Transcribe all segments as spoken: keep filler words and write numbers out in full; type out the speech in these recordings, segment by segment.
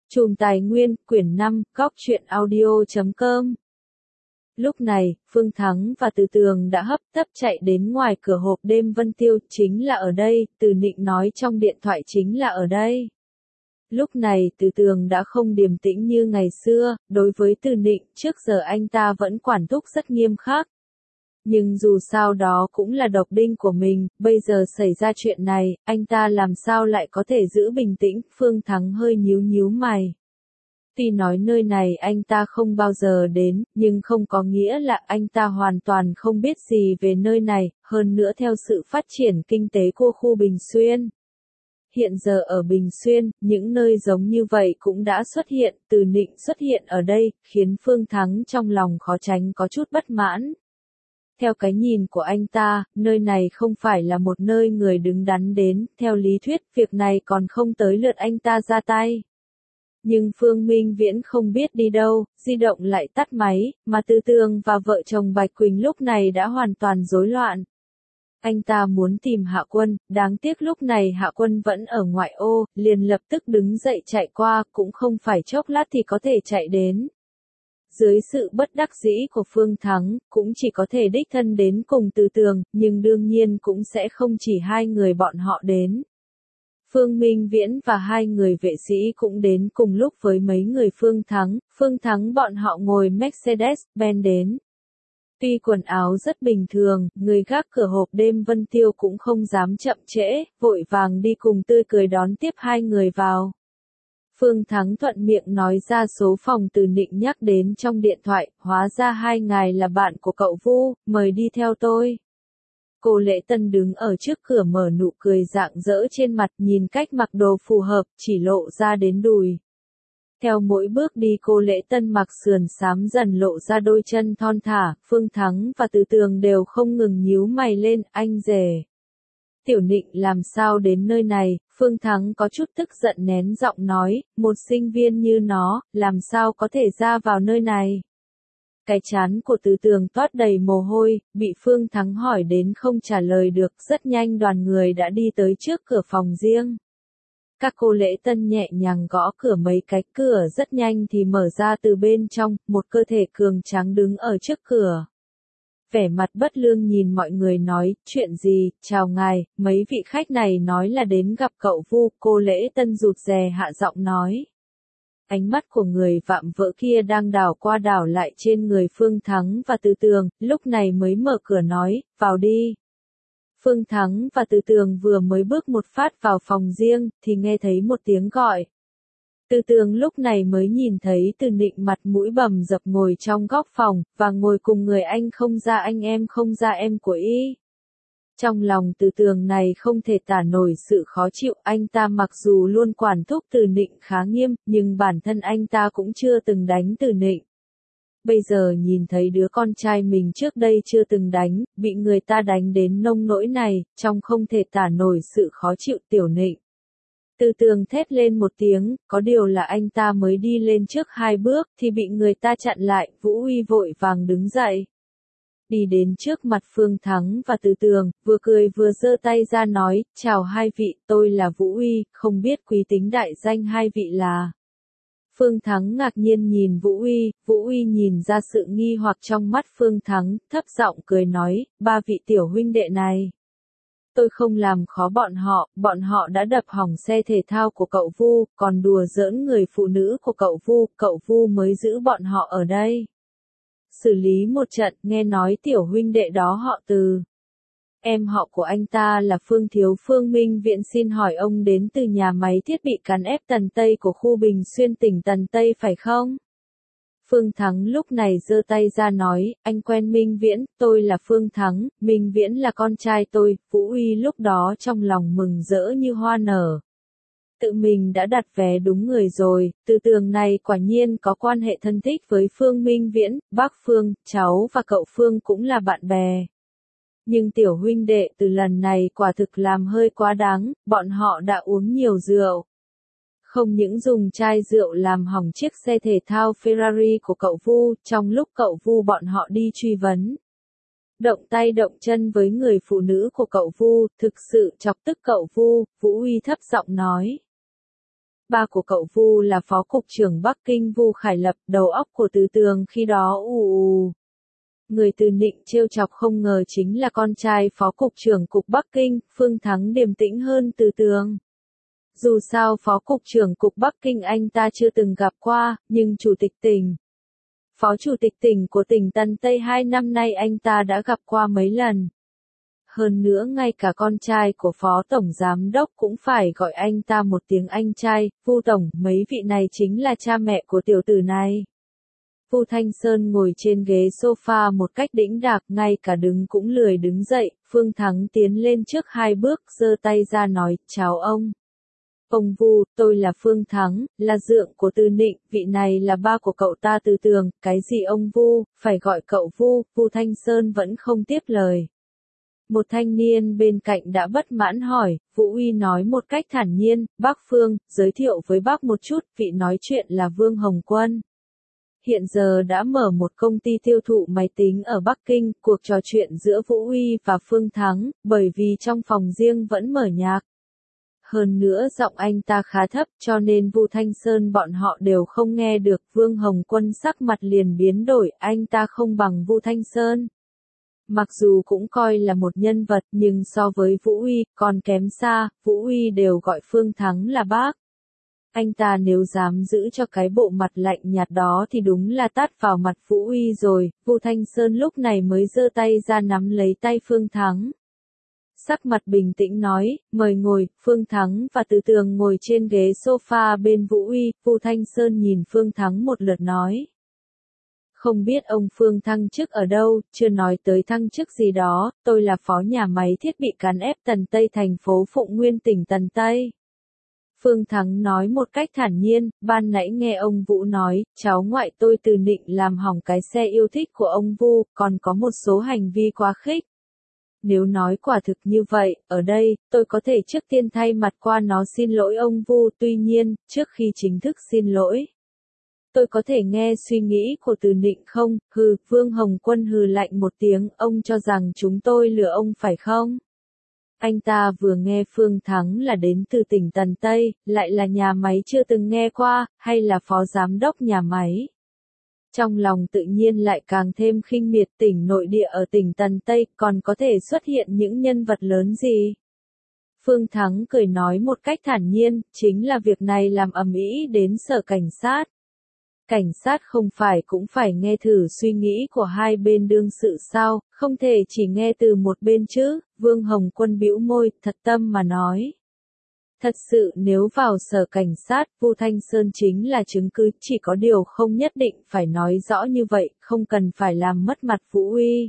Chùm Tài Nguyên, quyển năm, góc truyện audio chấm com. Lúc này, Phương Thắng và Từ Tường đã hấp tấp chạy đến ngoài cửa hộp đêm Vân Tiêu, chính là ở đây, Từ Nịnh nói trong điện thoại chính là ở đây. Lúc này Từ Tường đã không điềm tĩnh như ngày xưa, đối với Từ Nịnh, trước giờ anh ta vẫn quản thúc rất nghiêm khắc. Nhưng dù sao đó cũng là độc đinh của mình, bây giờ xảy ra chuyện này, anh ta làm sao lại có thể giữ bình tĩnh, Phương Thắng hơi nhíu nhíu mày. Tuy nói nơi này anh ta không bao giờ đến, nhưng không có nghĩa là anh ta hoàn toàn không biết gì về nơi này, hơn nữa theo sự phát triển kinh tế của khu Bình Xuyên. Hiện giờ ở Bình Xuyên, những nơi giống như vậy cũng đã xuất hiện, Từ Nịnh xuất hiện ở đây, khiến Phương Thắng trong lòng khó tránh có chút bất mãn. Theo cái nhìn của anh ta, nơi này không phải là một nơi người đứng đắn đến, theo lý thuyết, việc này còn không tới lượt anh ta ra tay. Nhưng Phương Minh Viễn không biết đi đâu, di động lại tắt máy, mà Từ Tường và vợ chồng Bạch Quỳnh lúc này đã hoàn toàn rối loạn. Anh ta muốn tìm Hạ Quân, đáng tiếc lúc này Hạ Quân vẫn ở ngoại ô, liền lập tức đứng dậy chạy qua, cũng không phải chốc lát thì có thể chạy đến. Dưới sự bất đắc dĩ của Phương Thắng, cũng chỉ có thể đích thân đến cùng Từ Tường, nhưng đương nhiên cũng sẽ không chỉ hai người bọn họ đến. Phương Minh Viễn và hai người vệ sĩ cũng đến cùng lúc với mấy người Phương Thắng, Phương Thắng bọn họ ngồi Mercedes-Benz đến. Tuy quần áo rất bình thường, người gác cửa hộp đêm Vân Tiêu cũng không dám chậm trễ, vội vàng đi cùng tươi cười đón tiếp hai người vào. Phương Thắng thuận miệng nói ra số phòng Từ Nịnh nhắc đến trong điện thoại, hóa ra hai ngài là bạn của cậu Vu, mời đi theo tôi. Cô Lễ Tân đứng ở trước cửa mở nụ cười rạng rỡ trên mặt, nhìn cách mặc đồ phù hợp, chỉ lộ ra đến đùi. Theo mỗi bước đi cô Lễ Tân mặc sườn xám dần lộ ra đôi chân thon thả, Phương Thắng và Từ Tường đều không ngừng nhíu mày lên, anh rể. Tiểu Nịnh làm sao đến nơi này, Phương Thắng có chút tức giận nén giọng nói, một sinh viên như nó, làm sao có thể ra vào nơi này. Cái trán của Từ Tường toát đầy mồ hôi, bị Phương Thắng hỏi đến không trả lời được, rất nhanh đoàn người đã đi tới trước cửa phòng riêng. Các cô Lễ Tân nhẹ nhàng gõ cửa mấy cái, cửa rất nhanh thì mở ra từ bên trong, một cơ thể cường tráng đứng ở trước cửa. Vẻ mặt bất lương nhìn mọi người nói, chuyện gì, chào ngài, mấy vị khách này nói là đến gặp cậu Vu, cô Lễ Tân rụt rè hạ giọng nói. Ánh mắt của người vạm vỡ kia đang đảo qua đảo lại trên người Phương Thắng và Từ Tường, lúc này mới mở cửa nói, vào đi. Phương Thắng và Từ Tường vừa mới bước một phát vào phòng riêng, thì nghe thấy một tiếng gọi. Từ Tường lúc này mới nhìn thấy Từ Nịnh mặt mũi bầm dập ngồi trong góc phòng, và ngồi cùng người anh không ra anh em không ra em của y. Trong lòng Từ Tường này không thể tả nổi sự khó chịu, anh ta mặc dù luôn quản thúc Từ Nịnh khá nghiêm, nhưng bản thân anh ta cũng chưa từng đánh Từ Nịnh. Bây giờ nhìn thấy đứa con trai mình trước đây chưa từng đánh, bị người ta đánh đến nông nỗi này, trong không thể tả nổi sự khó chịu. Tiểu Nịnh. Từ Tường thét lên một tiếng, có điều là anh ta mới đi lên trước hai bước, thì bị người ta chặn lại, Vũ Uy vội vàng đứng dậy. Đi đến trước mặt Phương Thắng và Từ Tường, vừa cười vừa giơ tay ra nói, chào hai vị, tôi là Vũ Uy, không biết quý tính đại danh hai vị là. Phương Thắng ngạc nhiên nhìn Vũ Uy, Vũ Uy nhìn ra sự nghi hoặc trong mắt Phương Thắng, thấp giọng cười nói, ba vị tiểu huynh đệ này. Tôi không làm khó bọn họ, bọn họ đã đập hỏng xe thể thao của cậu Vu, còn đùa giỡn người phụ nữ của cậu Vu, cậu Vu mới giữ bọn họ ở đây. Xử lý một trận, nghe nói tiểu huynh đệ đó họ Từ. Em họ của anh ta là Phương Thiếu Phương Minh Viễn, xin hỏi ông đến từ nhà máy thiết bị cán ép Tần Tây của khu Bình Xuyên tỉnh Tần Tây phải không? Phương Thắng lúc này giơ tay ra nói, anh quen Minh Viễn, tôi là Phương Thắng, Minh Viễn là con trai tôi. Vũ Uy lúc đó trong lòng mừng rỡ như hoa nở. Tự mình đã đặt vé đúng người rồi, Từ Tường này quả nhiên có quan hệ thân thích với Phương Minh Viễn, bác Phương, cháu và cậu Phương cũng là bạn bè. Nhưng tiểu huynh đệ từ lần này quả thực làm hơi quá đáng, bọn họ đã uống nhiều rượu. Không những dùng chai rượu làm hỏng chiếc xe thể thao Ferrari của cậu Vu, trong lúc cậu Vu bọn họ đi truy vấn. Động tay động chân với người phụ nữ của cậu Vu, thực sự chọc tức cậu Vu, Vũ Uy thấp giọng nói. ba của cậu Vu là phó cục trưởng Bắc Kinh Vu Khải Lập, đầu óc của Từ Tường khi đó ù ù. Người Từ Nịnh trêu chọc không ngờ chính là con trai phó cục trưởng cục Bắc Kinh, Phương Thắng điềm tĩnh hơn Từ Tường. Dù sao phó cục trưởng cục Bắc Kinh anh ta chưa từng gặp qua, nhưng chủ tịch tỉnh, phó chủ tịch tỉnh của tỉnh Tần Tây hai năm nay anh ta đã gặp qua mấy lần. Hơn nữa ngay cả con trai của phó tổng giám đốc cũng phải gọi anh ta một tiếng anh trai, Vu tổng, mấy vị này chính là cha mẹ của tiểu tử này. Vu Thanh Sơn ngồi trên ghế sofa một cách đĩnh đạc, ngay cả đứng cũng lười đứng dậy, Phương Thắng tiến lên trước hai bước, giơ tay ra nói, chào ông. Ông Vu, tôi là Phương Thắng, là dượng của Từ Nịnh, vị này là ba của cậu ta Từ Tường, cái gì ông Vu, phải gọi cậu Vu, Vu Thanh Sơn vẫn không tiếp lời. Một thanh niên bên cạnh đã bất mãn hỏi, Vũ Uy nói một cách thản nhiên, bác Phương, giới thiệu với bác một chút, vị nói chuyện là Vương Hồng Quân. Hiện giờ đã mở một công ty tiêu thụ máy tính ở Bắc Kinh, cuộc trò chuyện giữa Vũ Uy và Phương Thắng, bởi vì trong phòng riêng vẫn mở nhạc. Hơn nữa giọng anh ta khá thấp cho nên Vu Thanh Sơn bọn họ đều không nghe được, Vương Hồng Quân sắc mặt liền biến đổi, anh ta không bằng Vu Thanh Sơn. Mặc dù cũng coi là một nhân vật nhưng so với Vũ Uy còn kém xa, Vũ Uy đều gọi Phương Thắng là bác. Anh ta nếu dám giữ cho cái bộ mặt lạnh nhạt đó thì đúng là tát vào mặt Vũ Uy rồi, Vu Thanh Sơn lúc này mới giơ tay ra nắm lấy tay Phương Thắng. Sắc mặt bình tĩnh nói, mời ngồi, Phương Thắng và Từ Tường ngồi trên ghế sofa bên Vũ Uy, Vu Thanh Sơn nhìn Phương Thắng một lượt nói. Không biết ông Phương thăng chức ở đâu, chưa nói tới thăng chức gì đó, tôi là phó nhà máy thiết bị cán ép Tần Tây thành phố Phụng Nguyên tỉnh Tần Tây. Phương Thắng nói một cách thản nhiên, ban nãy nghe ông Vũ nói, cháu ngoại tôi Từ Nịnh làm hỏng cái xe yêu thích của ông Vu, còn có một số hành vi quá khích. Nếu nói quả thực như vậy, ở đây, tôi có thể trước tiên thay mặt qua nó xin lỗi ông Vu, tuy nhiên, trước khi chính thức xin lỗi. Tôi có thể nghe suy nghĩ của Từ Nịnh không? Hừ, Vương Hồng Quân hừ lạnh một tiếng, ông cho rằng chúng tôi lừa ông phải không? Anh ta vừa nghe Phương Thắng là đến từ tỉnh Tần Tây, lại là nhà máy chưa từng nghe qua, hay là phó giám đốc nhà máy. Trong lòng tự nhiên lại càng thêm khinh miệt, tỉnh nội địa ở tỉnh Tần Tây, còn có thể xuất hiện những nhân vật lớn gì? Phương Thắng cười nói một cách thản nhiên, chính là việc này làm ầm ĩ đến sở cảnh sát. Cảnh sát không phải cũng phải nghe thử suy nghĩ của hai bên đương sự sao, không thể chỉ nghe từ một bên chứ, Vương Hồng Quân bĩu môi, thật tâm mà nói. Thật sự nếu vào sở cảnh sát, Vu Thanh Sơn chính là chứng cứ, chỉ có điều không nhất định phải nói rõ như vậy, không cần phải làm mất mặt Vũ Uy.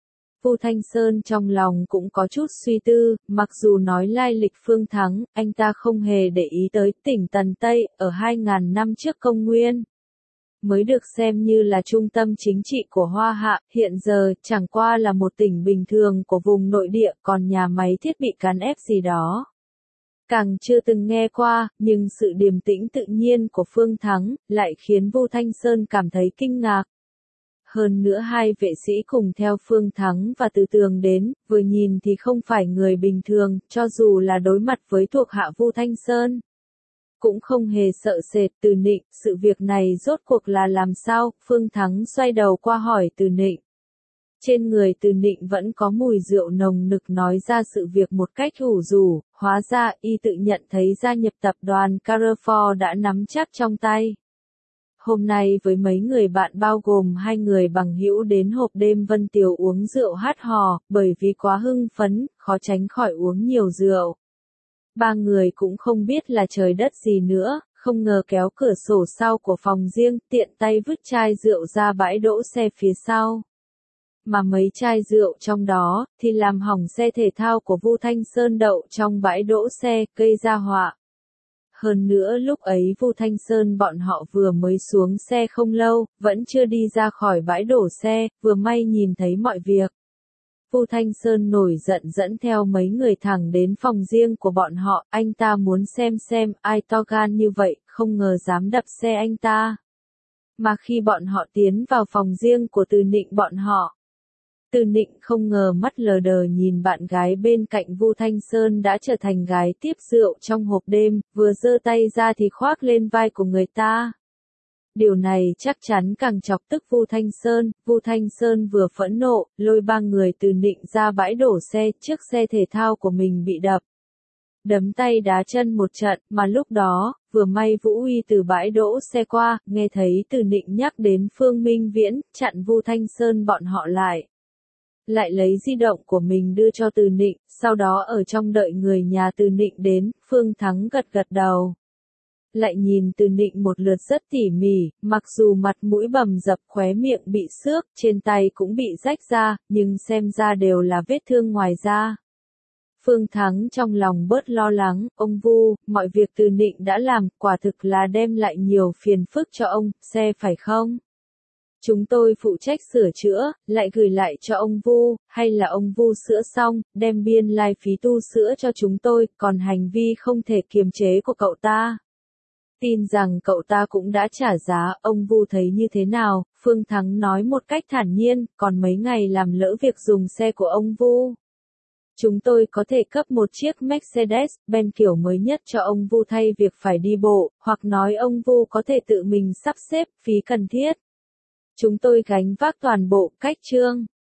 Vu Thanh Sơn trong lòng cũng có chút suy tư, mặc dù nói lai lịch Phương Thắng, anh ta không hề để ý tới tỉnh Tần Tây, ở hai nghìn năm trước công nguyên. Mới được xem như là trung tâm chính trị của Hoa Hạ, hiện giờ chẳng qua là một tỉnh bình thường của vùng nội địa, còn nhà máy thiết bị cán ép gì đó. Càng chưa từng nghe qua, nhưng sự điềm tĩnh tự nhiên của Phương Thắng, lại khiến Vu Thanh Sơn cảm thấy kinh ngạc. Hơn nữa hai vệ sĩ cùng theo Phương Thắng và Từ Tường đến, vừa nhìn thì không phải người bình thường, cho dù là đối mặt với thuộc hạ Vu Thanh Sơn. Cũng không hề sợ sệt. Từ Nịnh, sự việc này rốt cuộc là làm sao? Phương Thắng xoay đầu qua hỏi Từ Nịnh. Trên người Từ Nịnh vẫn có mùi rượu nồng nực nói ra sự việc một cách ủ rủ, hóa ra y tự nhận thấy gia nhập tập đoàn Carrefour đã nắm chắc trong tay. Hôm nay với mấy người bạn bao gồm hai người bằng hữu đến hộp đêm Vân Tiều uống rượu hát hò, bởi vì quá hưng phấn, khó tránh khỏi uống nhiều rượu. Ba người cũng không biết là trời đất gì nữa, không ngờ kéo cửa sổ sau của phòng riêng, tiện tay vứt chai rượu ra bãi đỗ xe phía sau. Mà mấy chai rượu trong đó, thì làm hỏng xe thể thao của Vu Thanh Sơn đậu trong bãi đỗ xe, gây ra họa. Hơn nữa lúc ấy Vu Thanh Sơn bọn họ vừa mới xuống xe không lâu, vẫn chưa đi ra khỏi bãi đổ xe, vừa may nhìn thấy mọi việc. Vu Thanh Sơn nổi giận dẫn theo mấy người thẳng đến phòng riêng của bọn họ, anh ta muốn xem xem ai to gan như vậy, không ngờ dám đập xe anh ta. Mà khi bọn họ tiến vào phòng riêng của Từ Nịnh bọn họ, Từ Nịnh không ngờ mắt lờ đờ nhìn bạn gái bên cạnh Vu Thanh Sơn đã trở thành gái tiếp rượu trong hộp đêm, vừa giơ tay ra thì khoác lên vai của người ta. Điều này chắc chắn càng chọc tức Vu Thanh Sơn, Vu Thanh Sơn vừa phẫn nộ, lôi ba người Từ Nịnh ra bãi đổ xe, chiếc xe thể thao của mình bị đập. Đấm tay đá chân một trận, mà lúc đó, vừa may Vũ Uy từ bãi đỗ xe qua, nghe thấy Từ Nịnh nhắc đến Phương Minh Viễn, chặn Vu Thanh Sơn bọn họ lại. Lại lấy di động của mình đưa cho Từ Nịnh, sau đó ở trong đợi người nhà Từ Nịnh đến, Phương Thắng gật gật đầu. Lại nhìn Từ Nịnh một lượt rất tỉ mỉ, mặc dù mặt mũi bầm dập, khóe miệng bị xước, trên tay cũng bị rách ra, nhưng xem ra đều là vết thương ngoài da. Phương Thắng trong lòng bớt lo lắng, ông Vu, mọi việc Từ Nịnh đã làm, quả thực là đem lại nhiều phiền phức cho ông, xe phải không? Chúng tôi phụ trách sửa chữa, lại gửi lại cho ông Vu, hay là ông Vu sửa xong, đem biên lai phí tu sửa cho chúng tôi, còn hành vi không thể kiềm chế của cậu ta. Tin rằng cậu ta cũng đã trả giá, ông Vu thấy như thế nào? Phương Thắng nói một cách thản nhiên, còn mấy ngày làm lỡ việc dùng xe của ông Vu. Chúng tôi có thể cấp một chiếc Mercedes-Benz kiểu mới nhất cho ông Vu thay việc phải đi bộ, hoặc nói ông Vu có thể tự mình sắp xếp, phí cần thiết. Chúng tôi gánh vác toàn bộ, cách trương.